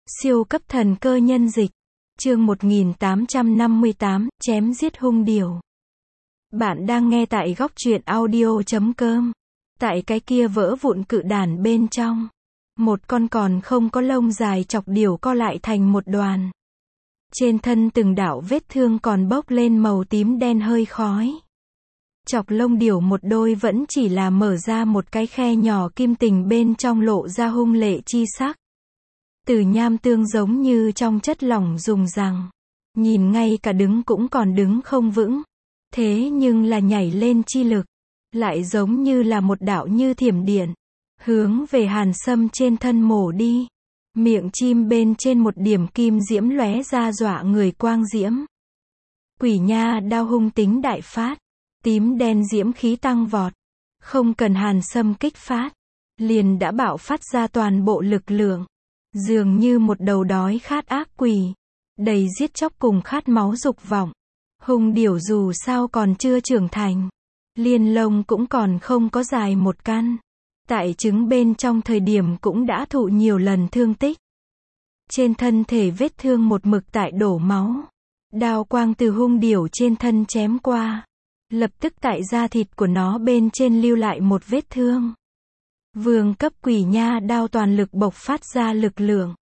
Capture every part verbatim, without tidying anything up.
Siêu cấp thần cơ nhân dịch. Chương một nghìn tám trăm năm mươi tám, chém giết hung điểu. Bạn đang nghe tại góc truyện audio chấm com. Tại cái kia vỡ vụn cự đản bên trong, một con còn không có lông dài chọc điểu co lại thành một đoàn. Trên thân từng đạo vết thương còn bốc lên màu tím đen hơi khói. Chọc lông điểu một đôi vẫn chỉ là mở ra một cái khe nhỏ, kim tình bên trong lộ ra hung lệ chi sắc. Từ nham tương giống như trong chất lỏng dùng rằng, nhìn ngay cả đứng cũng còn đứng không vững. Thế nhưng là nhảy lên chi lực, lại giống như là một đạo như thiểm điện, hướng về Hàn Sâm trên thân mổ đi. Miệng chim bên trên một điểm kim diễm lóe ra dọa người quang diễm. Quỷ nha đao hung tính đại phát, tím đen diễm khí tăng vọt. Không cần Hàn Sâm kích phát, liền đã bạo phát ra toàn bộ lực lượng. Dường như một đầu đói khát ác quỷ, đầy giết chóc cùng khát máu dục vọng. Hung điểu dù sao còn chưa trưởng thành, liên lông cũng còn không có dài một căn. Tại trứng bên trong thời điểm cũng đã thụ nhiều lần thương tích. Trên thân thể vết thương một mực tại đổ máu. Đao quang từ hung điểu trên thân chém qua, lập tức tại da thịt của nó bên trên lưu lại một vết thương. Vương cấp quỷ nha đao toàn lực bộc phát ra lực lượng.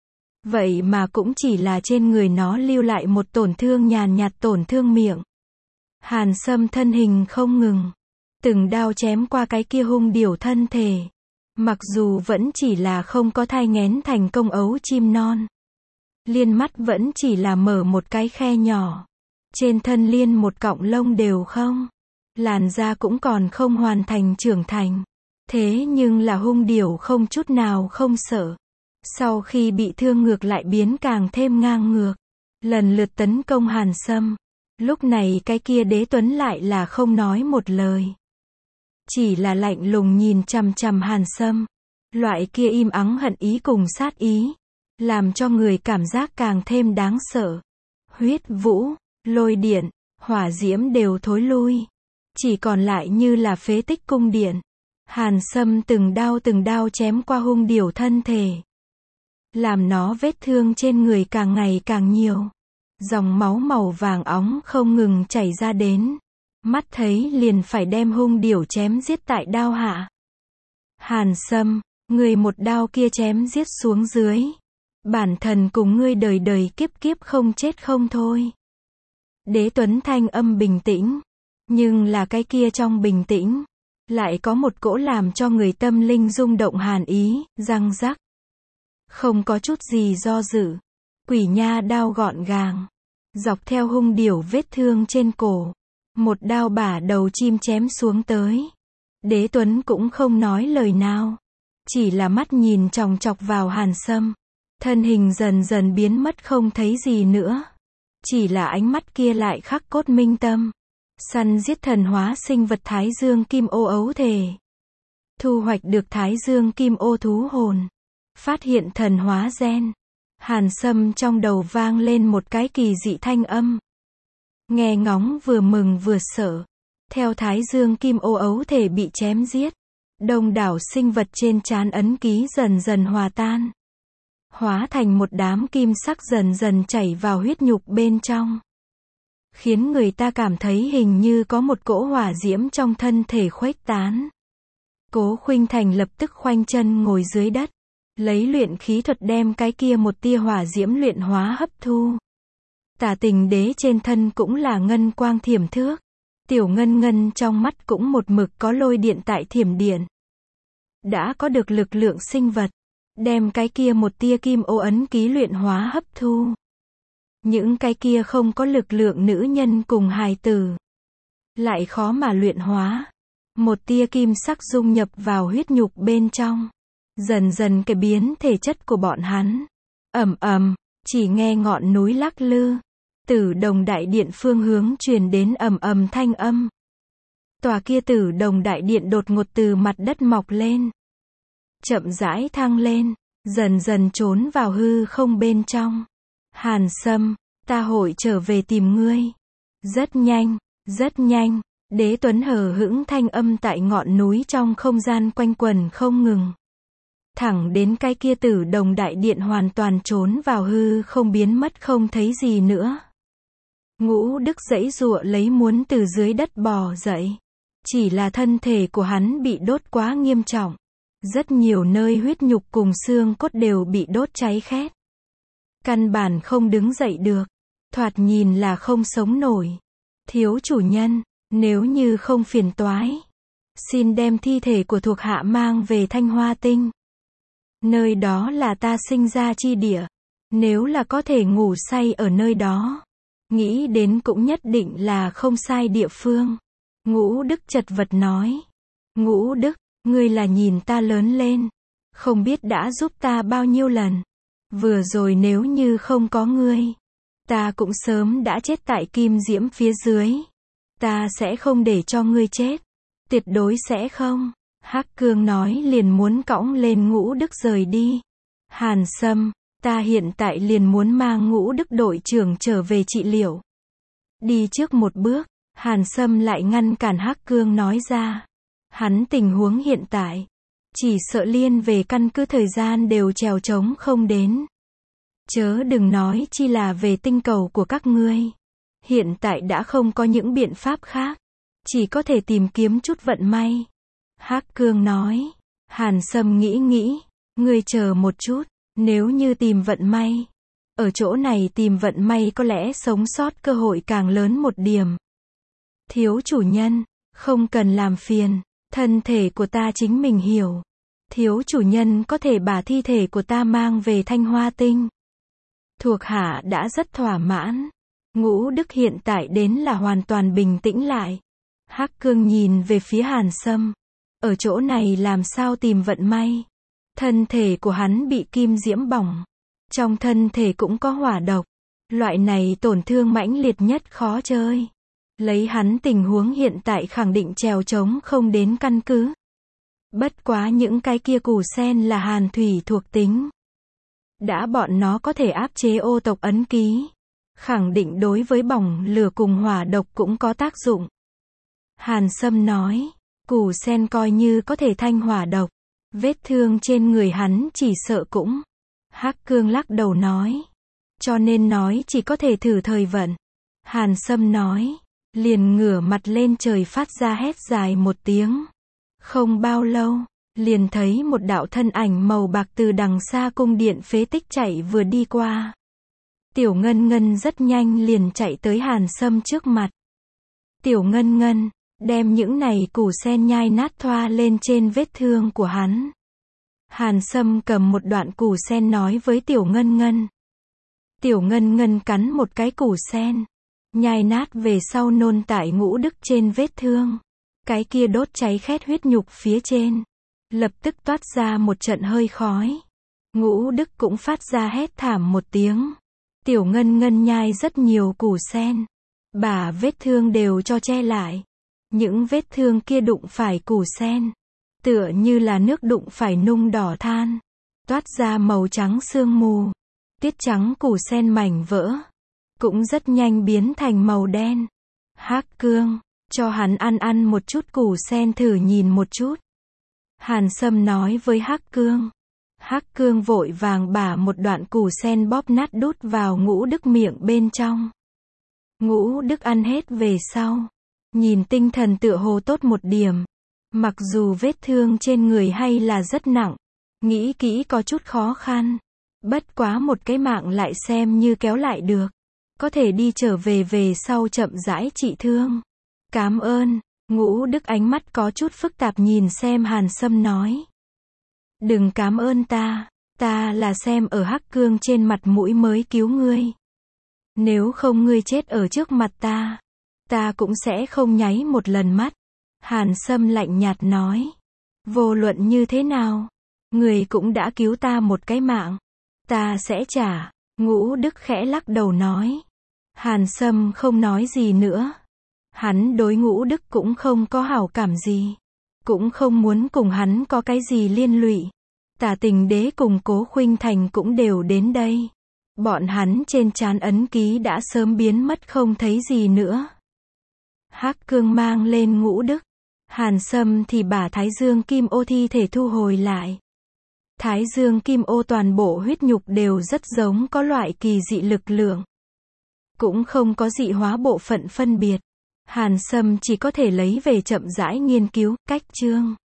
Vậy mà cũng chỉ là trên người nó lưu lại một tổn thương nhàn nhạt, tổn thương miệng. Hàn Sâm thân hình không ngừng, từng đao chém qua cái kia hung điểu thân thể. Mặc dù vẫn chỉ là không có thai nghén thành công ấu chim non, liên mắt vẫn chỉ là mở một cái khe nhỏ. Trên thân liên một cọng lông đều không, làn da cũng còn không hoàn thành trưởng thành. Thế nhưng là hung điểu không chút nào không sợ. Sau khi bị thương ngược lại biến càng thêm ngang ngược, lần lượt tấn công Hàn Sâm. Lúc này cái kia đế tuấn lại là không nói một lời, chỉ là lạnh lùng nhìn chằm chằm Hàn Sâm. Loại kia im ắng hận ý cùng sát ý, làm cho người cảm giác càng thêm đáng sợ. Huyết vũ, lôi điện, hỏa diễm đều thối lui, chỉ còn lại như là phế tích cung điện. Hàn Sâm từng đao từng đao chém qua hung điểu thân thể, làm nó vết thương trên người càng ngày càng nhiều. Dòng máu màu vàng óng không ngừng chảy ra đến. Mắt thấy liền phải đem hung điểu chém giết tại đao hạ. Hàn Sâm, người một đao kia chém giết xuống dưới, bản thần cùng ngươi đời đời kiếp kiếp không chết không thôi. Đế Tuấn thanh âm bình tĩnh, nhưng là cái kia trong bình tĩnh lại có một cỗ làm cho người tâm linh rung động hàn ý, răng rắc. Không có chút gì do dự, quỷ nha đao gọn gàng, dọc theo hung điểu vết thương trên cổ, một đao bả đầu chim chém xuống tới. Đế Tuấn cũng không nói lời nào, chỉ là mắt nhìn chòng chọc vào Hàn Sâm, thân hình dần dần biến mất không thấy gì nữa. Chỉ là ánh mắt kia lại khắc cốt minh tâm. Săn giết thần hóa sinh vật Thái Dương Kim Ô ấu thể, thu hoạch được Thái Dương Kim Ô thú hồn, phát hiện thần hóa gen. Hàn Sâm trong đầu vang lên một cái kỳ dị thanh âm, nghe ngóng vừa mừng vừa sợ. Theo Thái Dương Kim Ô ấu thể bị chém giết, đông đảo sinh vật trên trán ấn ký dần dần hòa tan, hóa thành một đám kim sắc dần dần chảy vào huyết nhục bên trong, khiến người ta cảm thấy hình như có một cỗ hỏa diễm trong thân thể khuếch tán. Cố Khuynh Thành lập tức khoanh chân ngồi dưới đất, lấy luyện khí thuật đem cái kia một tia hỏa diễm luyện hóa hấp thu. Tả Tình Đế trên thân cũng là ngân quang thiểm thước, tiểu ngân ngân trong mắt cũng một mực có lôi điện tại thiểm điện. Đã có được lực lượng sinh vật, đem cái kia một tia kim ô ấn ký luyện hóa hấp thu. Những cái kia không có lực lượng nữ nhân cùng hài tử, lại khó mà luyện hóa. Một tia kim sắc dung nhập vào huyết nhục bên trong, dần dần cải biến thể chất của bọn hắn. Ầm ầm, chỉ nghe ngọn núi lắc lư, Tử Đồng Đại Điện phương hướng truyền đến ầm ầm thanh âm. Tòa kia Tử Đồng Đại Điện đột ngột từ mặt đất mọc lên, chậm rãi thăng lên, dần dần trốn vào hư không bên trong. Hàn Sâm, ta hội trở về tìm ngươi. Rất nhanh, rất nhanh, Đế Tuấn hờ hững thanh âm tại ngọn núi trong không gian quanh quẩn không ngừng. thẳng đến cái kia Tử Đồng đại điện hoàn toàn trốn vào hư không biến mất không thấy gì nữa. Ngũ Đức giãy giụa lấy muốn từ dưới đất bò dậy. Chỉ là thân thể của hắn bị đốt quá nghiêm trọng. Rất nhiều nơi huyết nhục cùng xương cốt đều bị đốt cháy khét. Căn bản không đứng dậy được. Thoạt nhìn là không sống nổi. Thiếu chủ nhân, nếu như không phiền toái, xin đem thi thể của thuộc hạ mang về Thanh Hoa Tinh. Nơi đó là ta sinh ra chi địa. Nếu là có thể ngủ say ở nơi đó, nghĩ đến cũng nhất định là không sai địa phương. Ngũ Đức chật vật nói. Ngũ Đức, ngươi là nhìn ta lớn lên, không biết đã giúp ta bao nhiêu lần. Vừa rồi nếu như không có ngươi, ta cũng sớm đã chết tại kim diễm phía dưới. Ta sẽ không để cho ngươi chết. Tuyệt đối sẽ không. Hắc Cương nói liền muốn cõng lên Ngũ Đức rời đi. Hàn Sâm, ta hiện tại liền muốn mang Ngũ Đức đội trưởng trở về trị liệu. Đi trước một bước, Hàn Sâm lại ngăn cản Hắc Cương nói ra. Hắn tình huống hiện tại, chỉ sợ liên về căn cứ thời gian đều trèo trống không đến. Chớ đừng nói chi là về tinh cầu của các ngươi. Hiện tại đã không có những biện pháp khác, chỉ có thể tìm kiếm chút vận may. Hắc Cương nói. Hàn Sâm nghĩ nghĩ, ngươi chờ một chút, nếu như tìm vận may, ở chỗ này tìm vận may có lẽ sống sót cơ hội càng lớn một điểm. Thiếu chủ nhân, không cần làm phiền, thân thể của ta chính mình hiểu. Thiếu chủ nhân có thể把thi thể của ta mang về Thanh Hoa Tinh. Thuộc hạ đã rất thỏa mãn. Ngũ Đức hiện tại đến là hoàn toàn bình tĩnh lại. Hắc Cương nhìn về phía Hàn Sâm. Ở chỗ này làm sao tìm vận may? Thân thể của hắn bị kim diễm bỏng. Trong thân thể cũng có hỏa độc. Loại này tổn thương mãnh liệt nhất khó chơi. Lấy hắn tình huống hiện tại khẳng định trèo trống không đến căn cứ. Bất quá những cái kia củ sen là hàn thủy thuộc tính. Đã bọn nó có thể áp chế ô tộc ấn ký. Khẳng định đối với bỏng lửa cùng hỏa độc cũng có tác dụng. Hàn Sâm nói, củ sen coi như có thể thanh hỏa độc. Vết thương trên người hắn chỉ sợ cũng. Hắc Cương lắc đầu nói. Cho nên nói chỉ có thể thử thời vận. Hàn Sâm nói. Liền ngửa mặt lên trời phát ra hét dài một tiếng. Không bao lâu, liền thấy một đạo thân ảnh màu bạc từ đằng xa cung điện phế tích chạy vừa đi qua. Tiểu Ngân Ngân rất nhanh liền chạy tới Hàn Sâm trước mặt. Tiểu Ngân Ngân, đem những này củ sen nhai nát thoa lên trên vết thương của hắn. Hàn Sâm cầm một đoạn củ sen nói với Tiểu Ngân Ngân. Tiểu Ngân Ngân cắn một cái củ sen. Nhai nát về sau nôn tại Ngũ Đức trên vết thương. Cái kia đốt cháy khét huyết nhục phía trên. Lập tức toát ra một trận hơi khói. Ngũ Đức cũng phát ra hét thảm một tiếng. Tiểu Ngân Ngân nhai rất nhiều củ sen. Bả vết thương đều cho che lại. Những vết thương kia đụng phải củ sen. Tựa như là nước đụng phải nung đỏ than. Toát ra màu trắng sương mù. Tiết trắng củ sen mảnh vỡ. Cũng rất nhanh biến thành màu đen. Hắc Cương, cho hắn ăn ăn một chút củ sen thử nhìn một chút. Hàn Sâm nói với Hắc Cương. Hắc Cương vội vàng bả một đoạn củ sen bóp nát đút vào Ngũ Đức miệng bên trong. Ngũ Đức ăn hết về sau. Nhìn tinh thần tựa hồ tốt một điểm. Mặc dù vết thương trên người hay là rất nặng. Nghĩ kỹ có chút khó khăn. Bất quá một cái mạng lại xem như kéo lại được. Có thể đi trở về về sau chậm rãi trị thương. Cảm ơn. Ngũ Đức ánh mắt có chút phức tạp nhìn xem Hàn Sâm nói. Đừng cảm ơn ta. Ta là xem ở Hắc Cương trên mặt mũi mới cứu ngươi. Nếu không ngươi chết ở trước mặt ta, ta cũng sẽ không nháy một lần mắt. Hàn Sâm lạnh nhạt nói. Vô luận như thế nào, ngươi cũng đã cứu ta một cái mạng. Ta sẽ trả. Ngũ Đức khẽ lắc đầu nói. Hàn Sâm không nói gì nữa. Hắn đối Ngũ Đức cũng không có hảo cảm gì. Cũng không muốn cùng hắn có cái gì liên lụy. Tả Tình Đế cùng Cố Khuynh Thành cũng đều đến đây. Bọn hắn trên trán ấn ký đã sớm biến mất không thấy gì nữa. Hắc Cương mang lên Ngũ Đức. Hàn Sâm thì bả Thái Dương Kim Ô thi thể thu hồi lại. Thái dương kim ô toàn bộ huyết nhục đều rất giống có loại kỳ dị lực lượng. Cũng không có dị hóa bộ phận phân biệt. Hàn Sâm chỉ có thể lấy về chậm rãi nghiên cứu, cách chương.